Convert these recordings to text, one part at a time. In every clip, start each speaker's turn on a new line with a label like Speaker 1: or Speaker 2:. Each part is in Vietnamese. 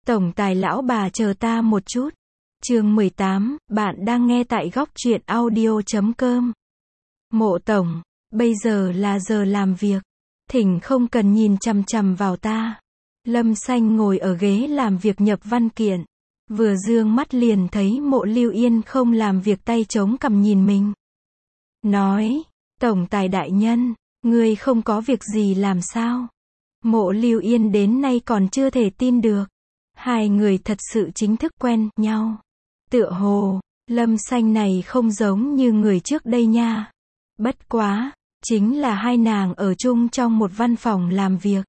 Speaker 1: Tổng tài lão bà chờ ta một chút. Chương 18, bạn đang nghe tại góc truyện audio.com. Mộ tổng, bây giờ là giờ làm việc. Thỉnh không cần nhìn chằm chằm vào ta. Lâm Xanh ngồi ở ghế làm việc nhập văn kiện. Vừa dương mắt liền thấy Mộ Lưu Yên không làm việc, tay chống cằm nhìn mình. Nói, tổng tài đại nhân, ngươi không có việc gì làm sao? Mộ Lưu Yên đến nay còn chưa thể tin được. Hai người thật sự chính thức quen nhau. Tựa hồ, Lâm Xanh này không giống như người trước đây nha. Bất quá, chính là hai nàng ở chung trong một văn phòng làm việc.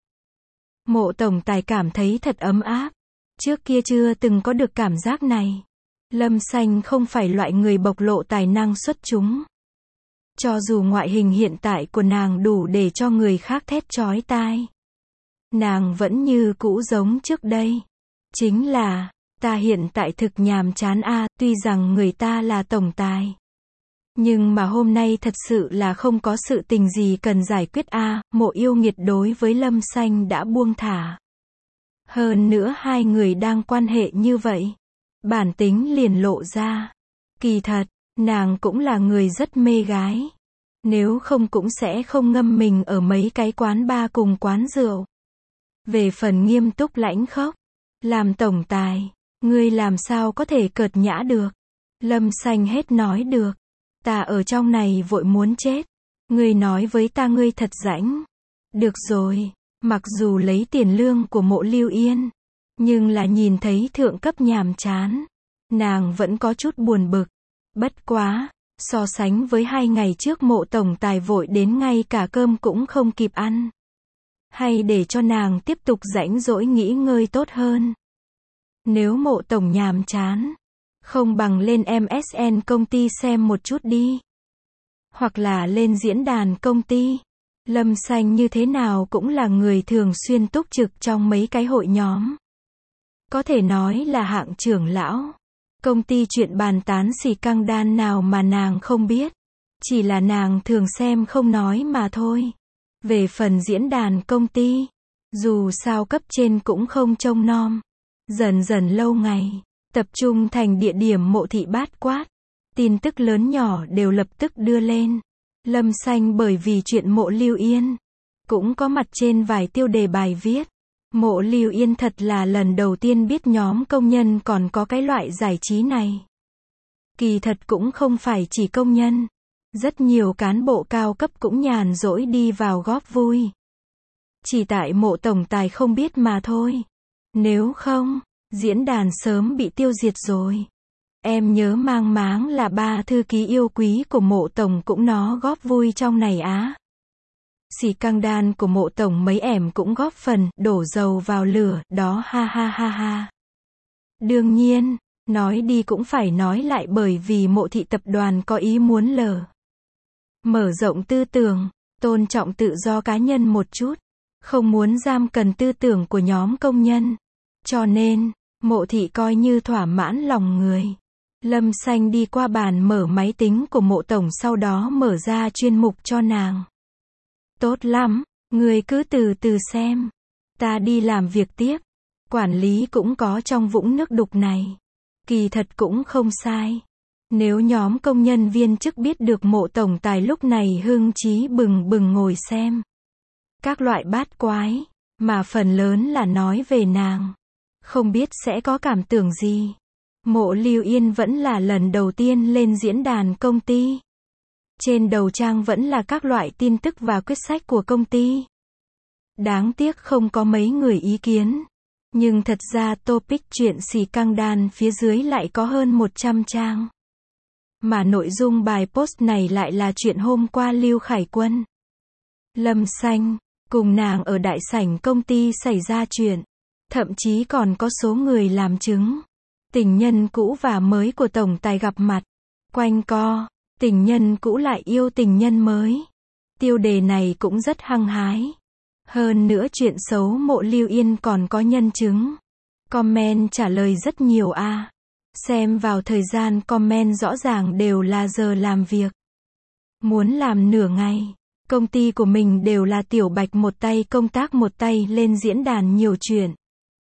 Speaker 1: Mộ tổng tài cảm thấy thật ấm áp. Trước kia chưa từng có được cảm giác này. Lâm Xanh không phải loại người bộc lộ tài năng xuất chúng. Cho dù ngoại hình hiện tại của nàng đủ để cho người khác thét chói tai, nàng vẫn như cũ giống trước đây. Chính là, ta hiện tại thực nhàm chán a, tuy rằng người ta là tổng tài. Nhưng mà hôm nay thật sự là không có sự tình gì cần giải quyết a. Mộ yêu nghiệt đối với Lâm Xanh đã buông thả. Hơn nữa hai người đang quan hệ như vậy, bản tính liền lộ ra. Kỳ thật, nàng cũng là người rất mê gái. Nếu không cũng sẽ không ngâm mình ở mấy cái quán bar cùng quán rượu. Về phần nghiêm túc lãnh khốc, làm tổng tài, ngươi làm sao có thể cợt nhã được? Lâm Xanh hết nói được. Ta ở trong này vội muốn chết. Ngươi nói với ta ngươi thật rãnh. Được rồi, mặc dù lấy tiền lương của Mộ Lưu Yên, nhưng là nhìn thấy thượng cấp nhàm chán, nàng vẫn có chút buồn bực. Bất quá, so sánh với 2 ngày trước Mộ tổng tài vội đến ngay cả cơm cũng không kịp ăn. Hay để cho nàng tiếp tục rãnh rỗi nghỉ ngơi tốt hơn. Nếu Mộ tổng nhàm chán, không bằng lên MSN công ty xem một chút đi. Hoặc là lên diễn đàn công ty. Lâm Xanh như thế nào cũng là người thường xuyên túc trực trong mấy cái hội nhóm. Có thể nói là hạng trưởng lão. Công ty chuyện bàn tán xì căng đan nào mà nàng không biết. Chỉ là nàng thường xem không nói mà thôi. Về phần diễn đàn công ty, dù sao cấp trên cũng không trông nom. Dần dần lâu ngày, tập trung thành địa điểm mộ thị bát quát. Tin tức lớn nhỏ đều lập tức đưa lên. Lâm Xanh bởi vì chuyện Mộ Lưu Yên, cũng có mặt trên vài tiêu đề bài viết. Mộ Lưu Yên thật là lần đầu tiên biết nhóm công nhân còn có cái loại giải trí này. Kỳ thật cũng không phải chỉ công nhân. Rất nhiều cán bộ cao cấp cũng nhàn rỗi đi vào góp vui. Chỉ tại Mộ tổng tài không biết mà thôi. Nếu không, diễn đàn sớm bị tiêu diệt rồi. Em nhớ mang máng là 3 thư ký yêu quý của Mộ tổng cũng nó góp vui trong này á. Xì căng đan của Mộ tổng mấy ẻm cũng góp phần, đổ dầu vào lửa, đó ha ha ha ha. Đương nhiên, nói đi cũng phải nói lại, bởi vì Mộ thị tập đoàn có ý muốn mở rộng tư tưởng, tôn trọng tự do cá nhân một chút, không muốn giam cầm tư tưởng của nhóm công nhân. Cho nên, Mộ thị coi như thỏa mãn lòng người. Lâm Xanh đi qua bàn mở máy tính của Mộ tổng, sau đó mở ra chuyên mục cho nàng. Tốt lắm, người cứ từ từ xem. Ta đi làm việc tiếp. Quản lý cũng có trong vũng nước đục này. Kỳ thật cũng không sai. Nếu nhóm công nhân viên chức biết được Mộ tổng tài lúc này hưng trí bừng bừng ngồi xem các loại bát quái, mà phần lớn là nói về nàng, không biết sẽ có cảm tưởng gì. Mộ Lưu Yên vẫn là lần đầu tiên lên diễn đàn công ty. Trên đầu trang vẫn là các loại tin tức và quyết sách của công ty. Đáng tiếc không có mấy người ý kiến. Nhưng thật ra topic chuyện xì căng đan phía dưới lại có hơn 100 trang. Mà nội dung bài post này lại là chuyện hôm qua Lưu Khải Quân, Lâm Xanh, cùng nàng ở đại sảnh công ty xảy ra chuyện. Thậm chí còn có số người làm chứng. Tình nhân cũ và mới của tổng tài gặp mặt. Quanh co, tình nhân cũ lại yêu tình nhân mới. Tiêu đề này cũng rất hăng hái. Hơn nữa chuyện xấu Mộ Lưu Yên còn có nhân chứng. Comment trả lời rất nhiều a. Xem vào thời gian comment rõ ràng đều là giờ làm việc. Muốn làm nửa ngày. Công ty của mình đều là Tiểu Bạch một tay công tác một tay lên diễn đàn nhiều chuyện.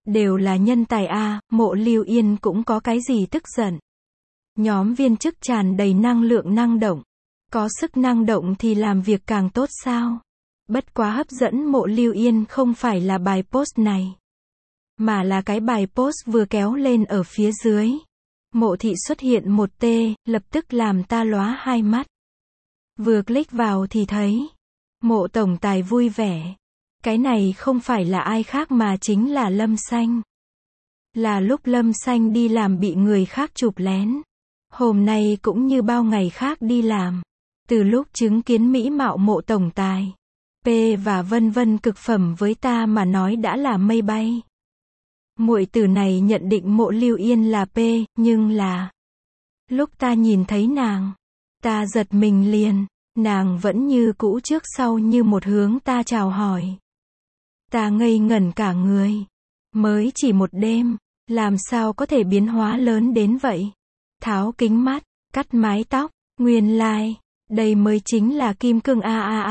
Speaker 1: Đều là nhân tài a, Mộ Lưu Yên cũng có cái gì tức giận. Nhóm viên chức tràn đầy năng lượng năng động. Có sức năng động thì làm việc càng tốt sao? Bất quá hấp dẫn Mộ Lưu Yên không phải là bài post này, mà là cái bài post vừa kéo lên ở phía dưới. Mộ thị xuất hiện một T, lập tức làm ta lóa hai mắt. Vừa click vào thì thấy Mộ tổng tài vui vẻ. Cái này không phải là ai khác mà chính là Lâm Xanh. Là lúc Lâm Xanh đi làm bị người khác chụp lén. Hôm nay cũng như bao ngày khác đi làm. Từ lúc chứng kiến mỹ mạo Mộ tổng tài, P và vân vân cực phẩm với ta mà nói đã là mây bay. Muội tử này nhận định Mộ Lưu Yên là P, nhưng là lúc ta nhìn thấy nàng, ta giật mình liền. Nàng vẫn như cũ trước sau như một hướng ta chào hỏi. Ta ngây ngẩn cả người. Mới chỉ một đêm, làm sao có thể biến hóa lớn đến vậy? Tháo kính mắt, cắt mái tóc, nguyên lai, đây mới chính là kim cương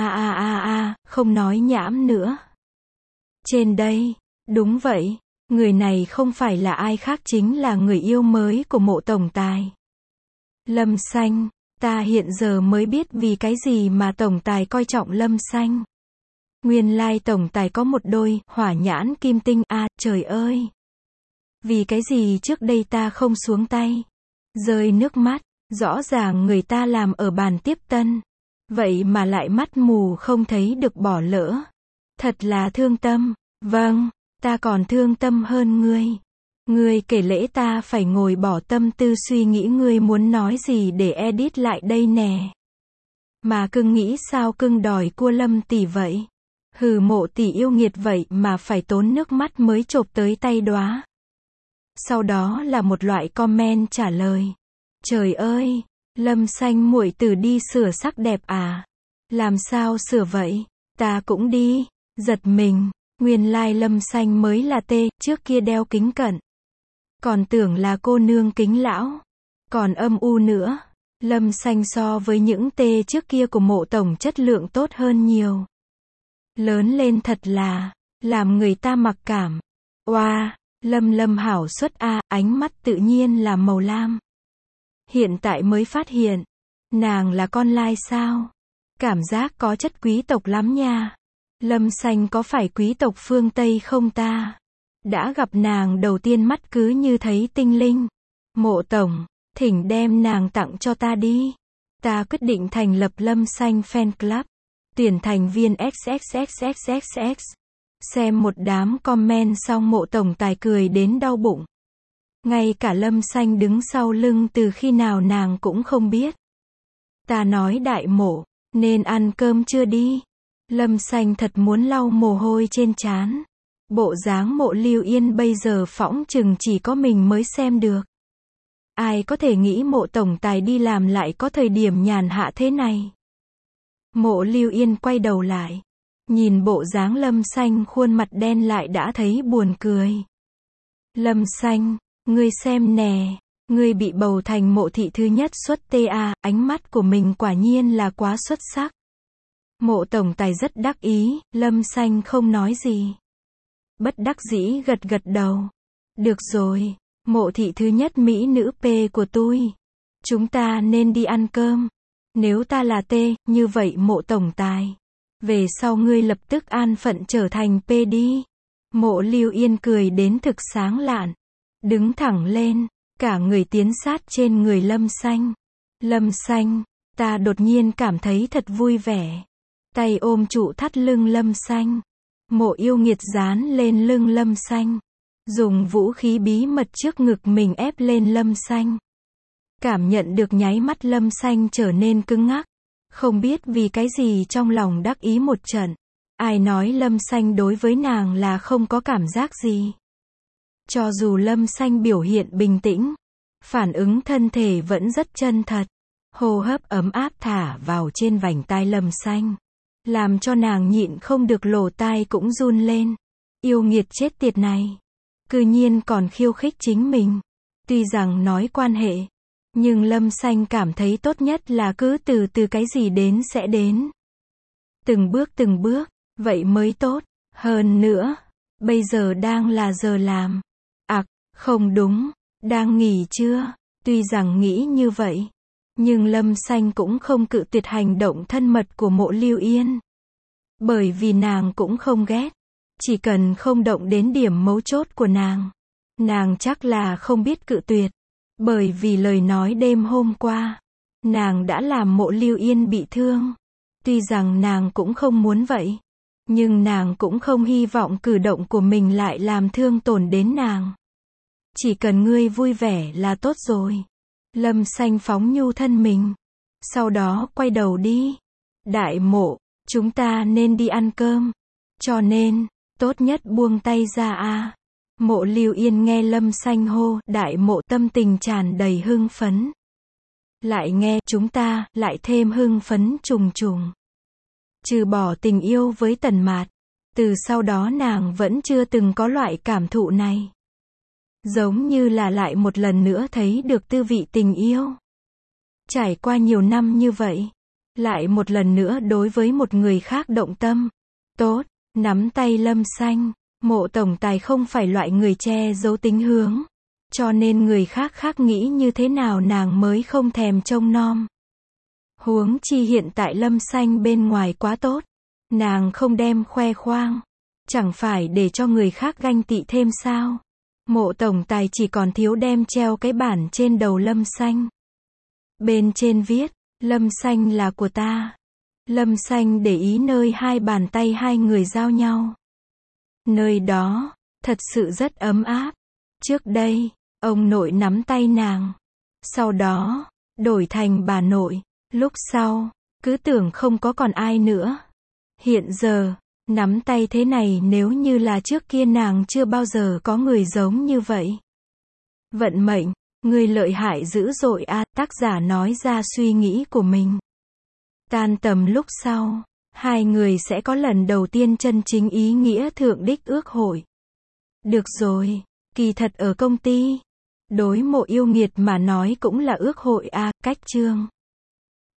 Speaker 1: không nói nhảm nữa. Trên đây, đúng vậy, người này không phải là ai khác chính là người yêu mới của Mộ tổng tài. Lâm Xanh, ta hiện giờ mới biết vì cái gì mà tổng tài coi trọng Lâm Xanh. Nguyên lai tổng tài có một đôi hỏa nhãn kim tinh a, trời ơi. Vì cái gì trước đây ta không xuống tay, rơi nước mắt, rõ ràng người ta làm ở bàn tiếp tân, vậy mà lại mắt mù không thấy được bỏ lỡ. Thật là thương tâm. Vâng, ta còn thương tâm hơn ngươi. Ngươi kể lễ ta phải ngồi bỏ tâm tư suy nghĩ ngươi muốn nói gì để edit lại đây nè. Mà cưng nghĩ sao cưng đòi cua Lâm tỷ vậy? Hừ, Mộ tỷ yêu nghiệt vậy mà phải tốn nước mắt mới chộp tới tay đóa. Sau đó là một loại comment trả lời. Trời ơi, Lâm Xanh muội tử đi sửa sắc đẹp à? Làm sao sửa vậy? Ta cũng đi. Giật mình, nguyên lai Lâm Xanh mới là T, trước kia đeo kính cận. Còn tưởng là cô nương kính lão. Còn âm u nữa. Lâm Xanh so với những T trước kia của Mộ tổng chất lượng tốt hơn nhiều. Lớn lên thật là làm người ta mặc cảm. Oa, Lâm hảo xuất a, ánh mắt tự nhiên là màu lam. Hiện tại mới phát hiện, nàng là con lai sao? Cảm giác có chất quý tộc lắm nha. Lâm Xanh có phải quý tộc phương Tây không ta? Đã gặp nàng đầu tiên mắt cứ như thấy tinh linh. Mộ tổng, thỉnh đem nàng tặng cho ta đi. Ta quyết định thành lập Lâm Xanh fan club. Tuyển thành viên XXXXXX. Xem một đám comment xong Mộ tổng tài cười đến đau bụng. Ngay cả Lâm Xanh đứng sau lưng từ khi nào nàng cũng không biết. Ta nói đại Mộ, nên ăn cơm chưa đi? Lâm Xanh thật muốn lau mồ hôi trên trán. Bộ dáng Mộ Lưu Yên bây giờ phỏng chừng chỉ có mình mới xem được. Ai có thể nghĩ Mộ tổng tài đi làm lại có thời điểm nhàn hạ thế này. Mộ Lưu Yên quay đầu lại, nhìn bộ dáng Lâm Xanh khuôn mặt đen lại đã thấy buồn cười. Lâm Xanh, ngươi xem nè, ngươi bị bầu thành Mộ thị thứ nhất xuất TA, ánh mắt của mình quả nhiên là quá xuất sắc. Mộ tổng tài rất đắc ý, Lâm Xanh không nói gì. Bất đắc dĩ gật gật đầu. Được rồi, Mộ thị thứ nhất mỹ nữ P của tôi. Chúng ta nên đi ăn cơm. Nếu ta là T, như vậy Mộ tổng tài, về sau ngươi lập tức an phận trở thành P đi. Mộ Lưu Yên cười đến thực sáng lạn. Đứng thẳng lên, cả người tiến sát trên người Lâm Xanh. Lâm Xanh, ta đột nhiên cảm thấy thật vui vẻ. Tay ôm trụ thắt lưng Lâm Xanh. Mộ yêu nghiệt dán lên lưng Lâm Xanh. Dùng vũ khí bí mật trước ngực mình ép lên Lâm Xanh. Cảm nhận được nháy mắt Lâm Xanh trở nên cứng ngắc. Không biết vì cái gì trong lòng đắc ý một trận. Ai nói Lâm Xanh đối với nàng là không có cảm giác gì. Cho dù Lâm Xanh biểu hiện bình tĩnh, phản ứng thân thể vẫn rất chân thật. Hô hấp ấm áp thả vào trên vành tai Lâm Xanh, làm cho nàng nhịn không được lỗ tai cũng run lên. Yêu nghiệt chết tiệt này, cư nhiên còn khiêu khích chính mình. Tuy rằng nói quan hệ, nhưng Lâm Xanh cảm thấy tốt nhất là cứ từ từ cái gì đến sẽ đến. Từng bước, vậy mới tốt. Hơn nữa, Bây giờ đang là giờ làm. Không đúng, đang nghỉ trưa. Tuy rằng nghĩ như vậy, nhưng Lâm Xanh cũng không cự tuyệt hành động thân mật của Mộ Lưu Yên. Bởi vì nàng cũng không ghét. Chỉ cần không động đến điểm mấu chốt của nàng chắc là không biết cự tuyệt. Bởi vì lời nói đêm hôm qua, nàng đã làm Mộ Lưu Yên bị thương. Tuy rằng nàng cũng không muốn vậy, nhưng nàng cũng không hy vọng cử động của mình lại làm thương tổn đến nàng. Chỉ cần ngươi vui vẻ là tốt rồi. Lâm Xanh phóng nhu thân mình. Sau đó quay đầu đi. Đại Mộ, chúng ta nên đi ăn cơm. Cho nên, tốt nhất buông tay ra a. Mộ Lưu Yên nghe Lâm Xanh hô Đại Mộ, tâm tình tràn đầy hưng phấn. Lại nghe chúng ta, lại thêm hưng phấn trùng trùng. Trừ bỏ tình yêu với Tần Mạt, từ sau đó nàng vẫn chưa từng có loại cảm thụ này. Giống như là lại một lần nữa thấy được tư vị tình yêu. Trải qua nhiều năm như vậy, lại một lần nữa đối với một người khác động tâm. Tốt, nắm tay Lâm Xanh. Mộ tổng tài không phải loại người che giấu tính hướng. Cho nên người khác nghĩ như thế nào nàng mới không thèm trông nom. Huống chi hiện tại Lâm Xanh bên ngoài quá tốt. Nàng không đem khoe khoang. Chẳng phải để cho người khác ganh tị thêm sao. Mộ tổng tài chỉ còn thiếu đem treo cái bản trên đầu Lâm Xanh. Bên trên viết, Lâm Xanh là của ta. Lâm Xanh để ý nơi hai bàn tay hai người giao nhau. Nơi đó, thật sự rất ấm áp. Trước đây, ông nội nắm tay nàng. Sau đó, đổi thành bà nội. Lúc sau, cứ tưởng không có còn ai nữa. Hiện giờ, nắm tay thế này nếu như là trước kia nàng chưa bao giờ có người giống như vậy. Vận mệnh, ngươi lợi hại dữ dội a, tác giả nói ra suy nghĩ của mình. Tan tầm lúc sau, hai người sẽ có lần đầu tiên chân chính ý nghĩa thượng đích ước hội. Được rồi, kỳ thật ở công ty, đối Mộ Yêu Nghiệt mà nói cũng là ước hội a, cách chương.